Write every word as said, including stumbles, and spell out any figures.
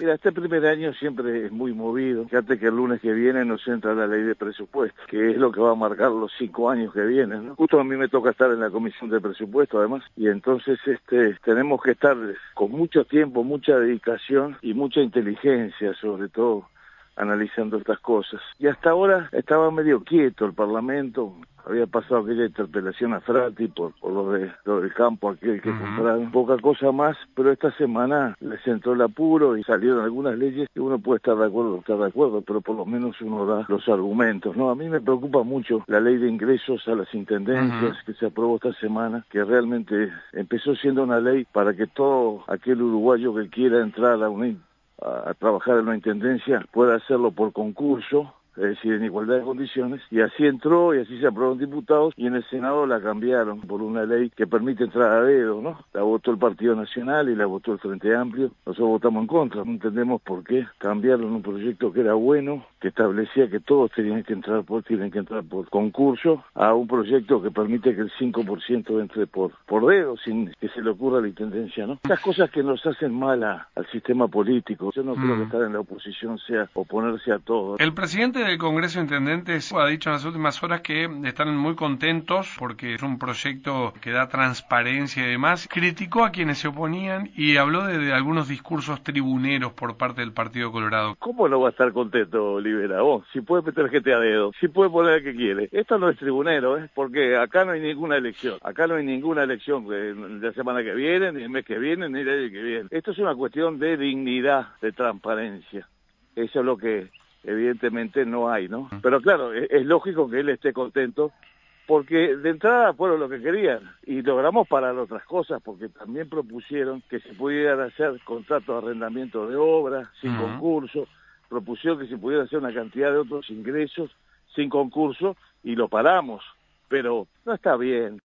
Mira, este primer año siempre es muy movido. Fíjate que el lunes que viene nos entra la ley de presupuesto, que es lo que va a marcar los cinco años que vienen, ¿no? Justo a mí me toca estar en la comisión de presupuesto, además, y entonces este tenemos que estar con mucho tiempo, mucha dedicación y mucha inteligencia, sobre todo, analizando estas cosas. Y hasta ahora estaba medio quieto el Parlamento. Había pasado aquella interpelación a Frati por, por lo, de, lo del campo aquel que uh-huh. compraron, poca cosa más, pero esta semana les entró el apuro y salieron algunas leyes que uno puede estar de acuerdo o estar de acuerdo, pero por lo menos uno da los argumentos, ¿no? A mí me preocupa mucho la ley de ingresos a las intendencias uh-huh. que se aprobó esta semana, que realmente empezó siendo una ley para que todo aquel uruguayo que quiera entrar a una a trabajar en una intendencia pueda hacerlo por concurso, es decir, en igualdad de condiciones, y así entró y así se aprobaron diputados, y en el Senado la cambiaron por una ley que permite entrar a dedo, ¿no? La votó el Partido Nacional y la votó el Frente Amplio, nosotros votamos en contra, no entendemos por qué cambiaron un proyecto que era bueno, que establecía que todos tenían que entrar por, tienen que entrar por concurso, a un proyecto que permite que el cinco por ciento entre por, por dedo, sin que se le ocurra a la intendencia, ¿no? Estas cosas que nos hacen mal a, al sistema político. Yo no mm. creo que estar en la oposición sea oponerse a todo. El presidente del Congreso de Intendentes ha dicho en las últimas horas que están muy contentos porque es un proyecto que da transparencia y demás. Criticó a quienes se oponían y habló de, de algunos discursos tribuneros por parte del Partido Colorado. ¿Cómo no va a estar contento Olivera? Vos, si puede meter gente a dedo, si puede poner el que quiere. Esto no es tribunero, ¿eh? Porque acá no hay ninguna elección. Acá no hay ninguna elección de la semana que viene, ni el mes que viene, ni el año que viene. Esto es una cuestión de dignidad, de transparencia. Eso es lo que evidentemente no hay, ¿no? Pero claro, es, es lógico que él esté contento porque de entrada fueron lo que querían y logramos parar otras cosas porque también propusieron que se pudieran hacer contratos de arrendamiento de obras sin uh-huh. concurso, propusieron que se pudiera hacer una cantidad de otros ingresos sin concurso y lo paramos, pero no está bien.